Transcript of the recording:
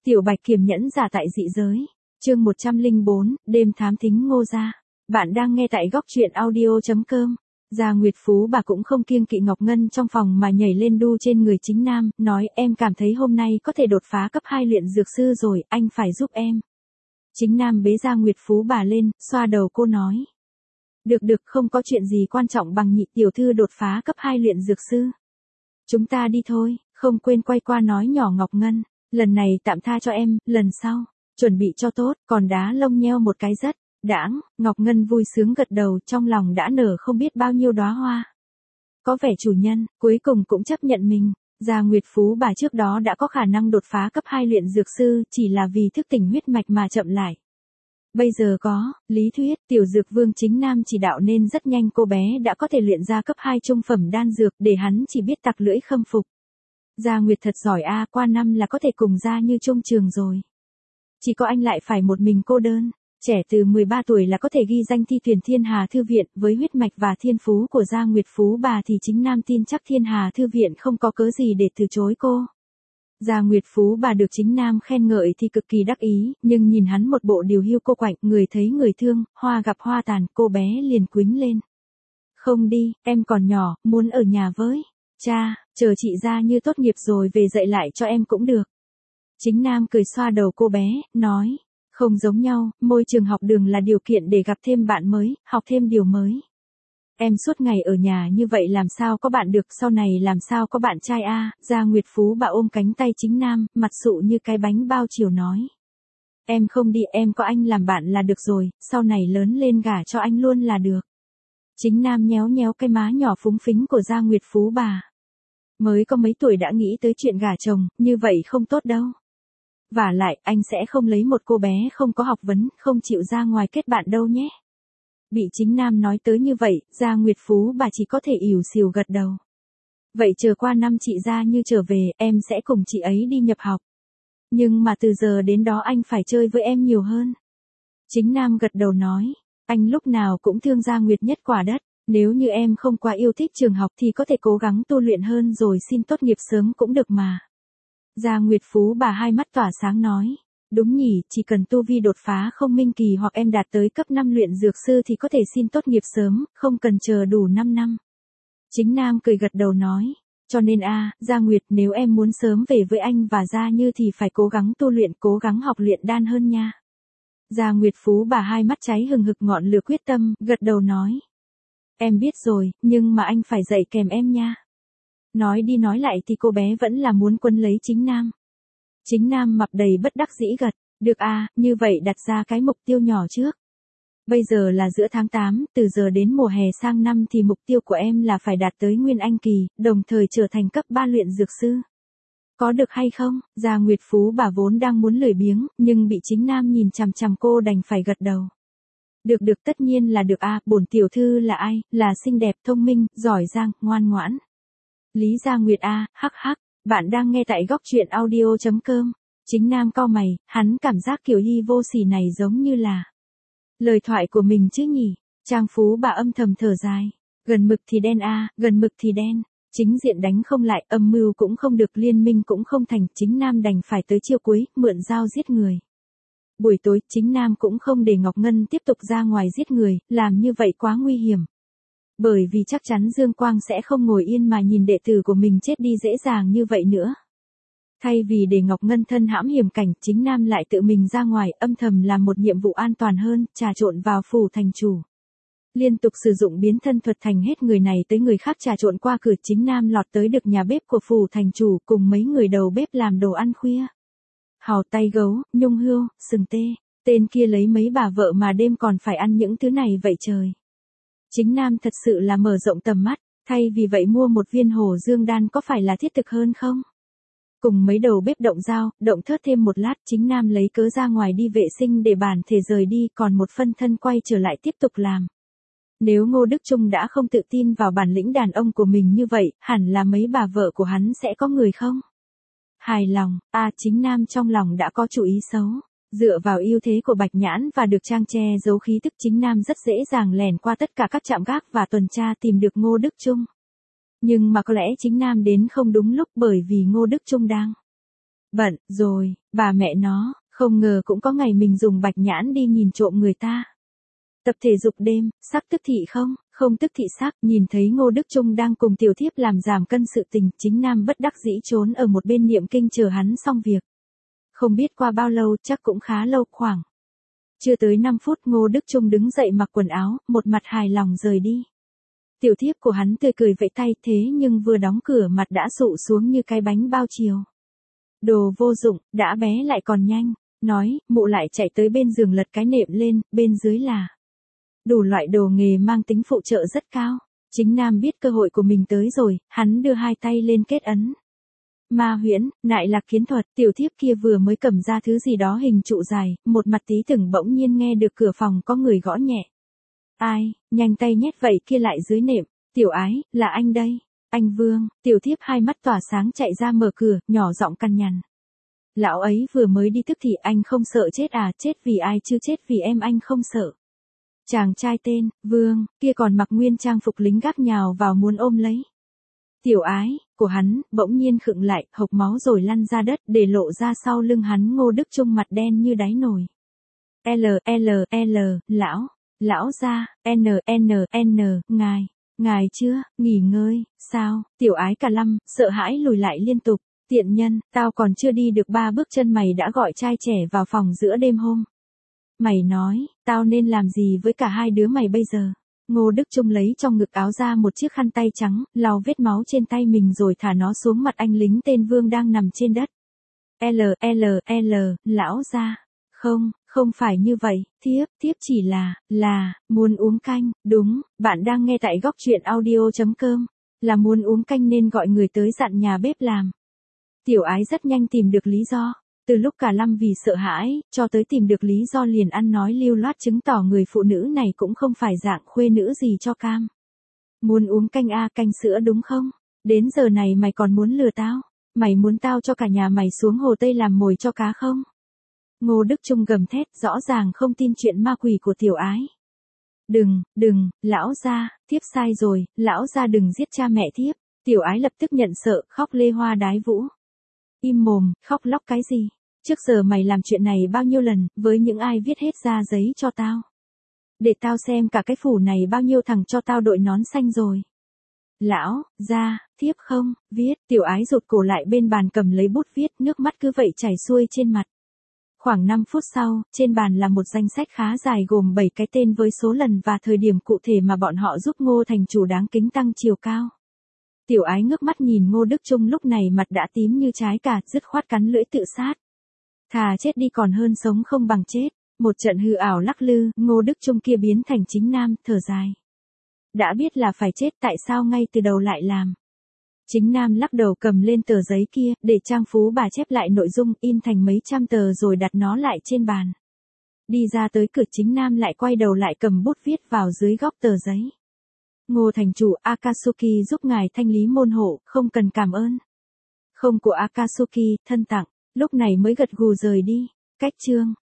Tiểu Bạch kiềm nhẫn giả tại dị giới. Chương 104, đêm thám thính Ngô gia. Bạn đang nghe tại góc truyện audio.com. Gia Nguyệt Phú bà cũng không kiêng kỵ Ngọc Ngân trong phòng mà nhảy lên đu trên người Chính Nam, nói em cảm thấy hôm nay có thể đột phá cấp 2 luyện dược sư rồi, anh phải giúp em. Chính Nam bế Gia Nguyệt Phú bà lên, xoa đầu cô nói. Được, không có chuyện gì quan trọng bằng nhị tiểu thư đột phá cấp 2 luyện dược sư. Chúng ta đi thôi, không quên quay qua nói nhỏ Ngọc Ngân. Lần này tạm tha cho em, lần sau, chuẩn bị cho tốt, còn đá lông nheo một cái rất, đãng, Ngọc Ngân vui sướng gật đầu, trong lòng đã nở không biết bao nhiêu đóa hoa. Có vẻ chủ nhân, cuối cùng cũng chấp nhận mình, Gia Nguyệt Phú bà trước đó đã có khả năng đột phá cấp 2 luyện dược sư, chỉ là vì thức tỉnh huyết mạch mà chậm lại. Bây giờ có, lý thuyết, tiểu dược vương Chính Nam chỉ đạo nên rất nhanh cô bé đã có thể luyện ra cấp 2 trung phẩm đan dược để hắn chỉ biết tặc lưỡi khâm phục. Gia Nguyệt thật giỏi a, qua năm là có thể cùng Gia Như chung trường rồi. Chỉ có anh lại phải một mình cô đơn, trẻ từ 13 tuổi là có thể ghi danh thi tuyển Thiên Hà Thư viện, với huyết mạch và thiên phú của Gia Nguyệt Phú bà thì Chính Nam tin chắc Thiên Hà Thư viện không có cớ gì để từ chối cô. Gia Nguyệt Phú bà được Chính Nam khen ngợi thì cực kỳ đắc ý, nhưng nhìn hắn một bộ điều hiu cô quạnh, người thấy người thương, hoa gặp hoa tàn, cô bé liền quýnh lên. Không đi, em còn nhỏ, muốn ở nhà với cha, chờ chị Gia Như tốt nghiệp rồi về dạy lại cho em cũng được. Chính Nam cười xoa đầu cô bé, nói, không giống nhau, môi trường học đường là điều kiện để gặp thêm bạn mới, học thêm điều mới. Em suốt ngày ở nhà như vậy làm sao có bạn được, sau này làm sao có bạn trai a? Gia Nguyệt Phú bà ôm cánh tay Chính Nam, mặt sụ như cái bánh bao chiều nói. Em không đi, em có anh làm bạn là được rồi, sau này lớn lên gả cho anh luôn là được. Chính Nam nhéo nhéo cái má nhỏ phúng phính của Gia Nguyệt Phú bà. Mới có mấy tuổi đã nghĩ tới chuyện gả chồng, như vậy không tốt đâu. Vả lại, anh sẽ không lấy một cô bé không có học vấn, không chịu ra ngoài kết bạn đâu nhé. Bị Chính Nam nói tới như vậy, Gia Nguyệt Phú bà chỉ có thể ỉu xìu gật đầu. Vậy chờ qua năm chị Gia Như trở về, em sẽ cùng chị ấy đi nhập học. Nhưng mà từ giờ đến đó anh phải chơi với em nhiều hơn. Chính Nam gật đầu nói, anh lúc nào cũng thương Gia Nguyệt nhất quả đất. Nếu như em không quá yêu thích trường học thì có thể cố gắng tu luyện hơn rồi xin tốt nghiệp sớm cũng được mà. Gia Nguyệt Phú bà hai mắt tỏa sáng nói. Đúng nhỉ, chỉ cần tu vi đột phá không minh kỳ hoặc em đạt tới cấp 5 luyện dược sư thì có thể xin tốt nghiệp sớm, không cần chờ đủ 5 năm. Chính Nam cười gật đầu nói. Cho nên Gia Nguyệt, nếu em muốn sớm về với anh và Gia Như thì phải cố gắng tu luyện, cố gắng học luyện đan hơn nha. Gia Nguyệt Phú bà hai mắt cháy hừng hực ngọn lửa quyết tâm, gật đầu nói. Em biết rồi, nhưng mà anh phải dạy kèm em nha. Nói đi nói lại thì cô bé vẫn là muốn quấn lấy Chính Nam. Chính Nam mặt đầy bất đắc dĩ gật, được như vậy đặt ra cái mục tiêu nhỏ trước. Bây giờ là giữa tháng 8, từ giờ đến mùa hè sang năm thì mục tiêu của em là phải đạt tới Nguyên Anh Kỳ, đồng thời trở thành cấp 3 luyện dược sư. Có được hay không? Gia Nguyệt Phú bà vốn đang muốn lười biếng, nhưng bị Chính Nam nhìn chằm chằm cô đành phải gật đầu. Được tất nhiên là được bổn tiểu thư là ai, là xinh đẹp, thông minh, giỏi giang, ngoan ngoãn. Lý Gia Nguyệt hắc hắc, bạn đang nghe tại góc truyện audio.com. Chính Nam cau mày, hắn cảm giác kiểu hy vô sỉ này giống như là lời thoại của mình chứ nhỉ. Trang Phú bà âm thầm thở dài, gần mực thì đen gần mực thì đen. Chính diện đánh không lại, âm mưu cũng không được, liên minh cũng không thành, Chính Nam đành phải tới chiêu cuối, mượn dao giết người. Buổi tối, Chính Nam cũng không để Ngọc Ngân tiếp tục ra ngoài giết người, làm như vậy quá nguy hiểm. Bởi vì chắc chắn Dương Quang sẽ không ngồi yên mà nhìn đệ tử của mình chết đi dễ dàng như vậy nữa. Thay vì để Ngọc Ngân thân hãm hiểm cảnh, Chính Nam lại tự mình ra ngoài, âm thầm làm một nhiệm vụ an toàn hơn, trà trộn vào phủ thành chủ. Liên tục sử dụng biến thân thuật thành hết người này tới người khác trà trộn qua cửa, Chính Nam lọt tới được nhà bếp của phủ thành chủ cùng mấy người đầu bếp làm đồ ăn khuya. Hàu tay gấu, nhung hươu, sừng tê, tên kia lấy mấy bà vợ mà đêm còn phải ăn những thứ này vậy trời. Chính Nam thật sự là mở rộng tầm mắt, thay vì vậy mua một viên Hồ Dương đan có phải là thiết thực hơn không? Cùng mấy đầu bếp động dao, động thớt thêm một lát, Chính Nam lấy cớ ra ngoài đi vệ sinh để bản thể rời đi, còn một phân thân quay trở lại tiếp tục làm. Nếu Ngô Đức Trung đã không tự tin vào bản lĩnh đàn ông của mình như vậy, hẳn là mấy bà vợ của hắn sẽ có người không? Hài lòng, Chính Nam trong lòng đã có chủ ý xấu. Dựa vào ưu thế của Bạch Nhãn và được trang che giấu khí tức, Chính Nam rất dễ dàng lẻn qua tất cả các trạm gác và tuần tra tìm được Ngô Đức Trung. Nhưng mà có lẽ Chính Nam đến không đúng lúc, bởi vì Ngô Đức Trung đang Bận, rồi, bà mẹ nó, không ngờ cũng có ngày mình dùng bạch nhãn đi nhìn trộm người ta. Tập thể dục đêm, sắc tức thị không, không tức thị sắc, nhìn thấy Ngô Đức Chung đang cùng tiểu thiếp làm giảm cân sự tình, Chính Nam bất đắc dĩ trốn ở một bên niệm kinh chờ hắn xong việc. Không biết qua bao lâu, chắc cũng khá lâu, khoảng. Chưa tới 5 phút Ngô Đức Chung đứng dậy mặc quần áo, một mặt hài lòng rời đi. Tiểu thiếp của hắn tươi cười vẫy tay thế nhưng vừa đóng cửa mặt đã sụ xuống như cái bánh bao chiều. Đồ vô dụng, đã bé lại còn nhanh, nói, mụ lại chạy tới bên giường lật cái nệm lên, bên dưới là đủ loại đồ nghề mang tính phụ trợ rất cao. Chính Nam biết cơ hội của mình tới rồi, hắn đưa hai tay lên kết ấn. Ma huyễn, nại lạc kiến thuật, tiểu thiếp kia vừa mới cầm ra thứ gì đó hình trụ dài, một mặt tí tưởng bỗng nhiên nghe được cửa phòng có người gõ nhẹ. Ai, nhanh tay nhét vậy kia lại dưới nệm, tiểu ái, là anh đây. Anh Vương, tiểu thiếp hai mắt tỏa sáng chạy ra mở cửa, nhỏ giọng cằn nhằn. Lão ấy vừa mới đi tức thì anh không sợ chết à, chết vì ai chứ chết vì em anh không sợ. Chàng trai tên, Vương, kia còn mặc nguyên trang phục lính gác nhào vào muốn ôm lấy. Tiểu ái, của hắn, bỗng nhiên khựng lại, hộc máu rồi lăn ra đất, để lộ ra sau lưng hắn Ngô Đức Chung mặt đen như đáy nồi. Lão gia, ngài chưa, nghỉ ngơi, sao, tiểu ái cả lâm, sợ hãi lùi lại liên tục, tiện nhân, tao còn chưa đi được 3 bước chân mày đã gọi trai trẻ vào phòng giữa đêm hôm. Mày nói, tao nên làm gì với cả hai đứa mày bây giờ? Ngô Đức Chung lấy trong ngực áo ra một chiếc khăn tay trắng, lau vết máu trên tay mình rồi thả nó xuống mặt anh lính tên Vương đang nằm trên đất. Lão gia, không phải như vậy, thiếp chỉ là, muốn uống canh, đúng, bạn đang nghe tại góc truyện audio.com, là muốn uống canh nên gọi người tới dặn nhà bếp làm. Tiểu ái rất nhanh tìm được lý do, từ lúc cả lâm vì sợ hãi, cho tới tìm được lý do liền ăn nói lưu loát chứng tỏ người phụ nữ này cũng không phải dạng khuê nữ gì cho cam. Muốn uống canh à, canh sữa đúng không? Đến giờ này mày còn muốn lừa tao? Mày muốn tao cho cả nhà mày xuống Hồ Tây làm mồi cho cá không? Ngô Đức Chung gầm thét, rõ ràng không tin chuyện ma quỷ của tiểu ái. Đừng, lão gia, thiếp sai rồi, lão gia đừng giết cha mẹ thiếp. Tiểu ái lập tức nhận sợ, khóc lê hoa đái vũ. Im mồm, khóc lóc cái gì? Trước giờ mày làm chuyện này bao nhiêu lần, với những ai viết hết ra giấy cho tao. Để tao xem cả cái phủ này bao nhiêu thằng cho tao đội nón xanh rồi. Lão, gia, thiếp không, viết, tiểu ái rụt cổ lại bên bàn cầm lấy bút viết, nước mắt cứ vậy chảy xuôi trên mặt. Khoảng 5 phút sau, trên bàn là một danh sách khá dài gồm 7 cái tên với số lần và thời điểm cụ thể mà bọn họ giúp Ngô thành chủ đáng kính tăng chiều cao. Tiểu ái ngước mắt nhìn Ngô Đức Chung lúc này mặt đã tím như trái cà, dứt khoát cắn lưỡi tự sát. Thà chết đi còn hơn sống không bằng chết. Một trận hư ảo lắc lư, Ngô Đức Chung kia biến thành Chính Nam, thở dài. Đã biết là phải chết tại sao ngay từ đầu lại làm. Chính Nam lắc đầu cầm lên tờ giấy kia, để Trang Phú bà chép lại nội dung, in thành mấy trăm tờ rồi đặt nó lại trên bàn. Đi ra tới cửa Chính Nam lại quay đầu lại cầm bút viết vào dưới góc tờ giấy. Ngô thành chủ Akatsuki giúp ngài thanh lý môn hộ, không cần cảm ơn. Không của Akatsuki, thân tặng, lúc này mới gật gù rời đi. Cách chương.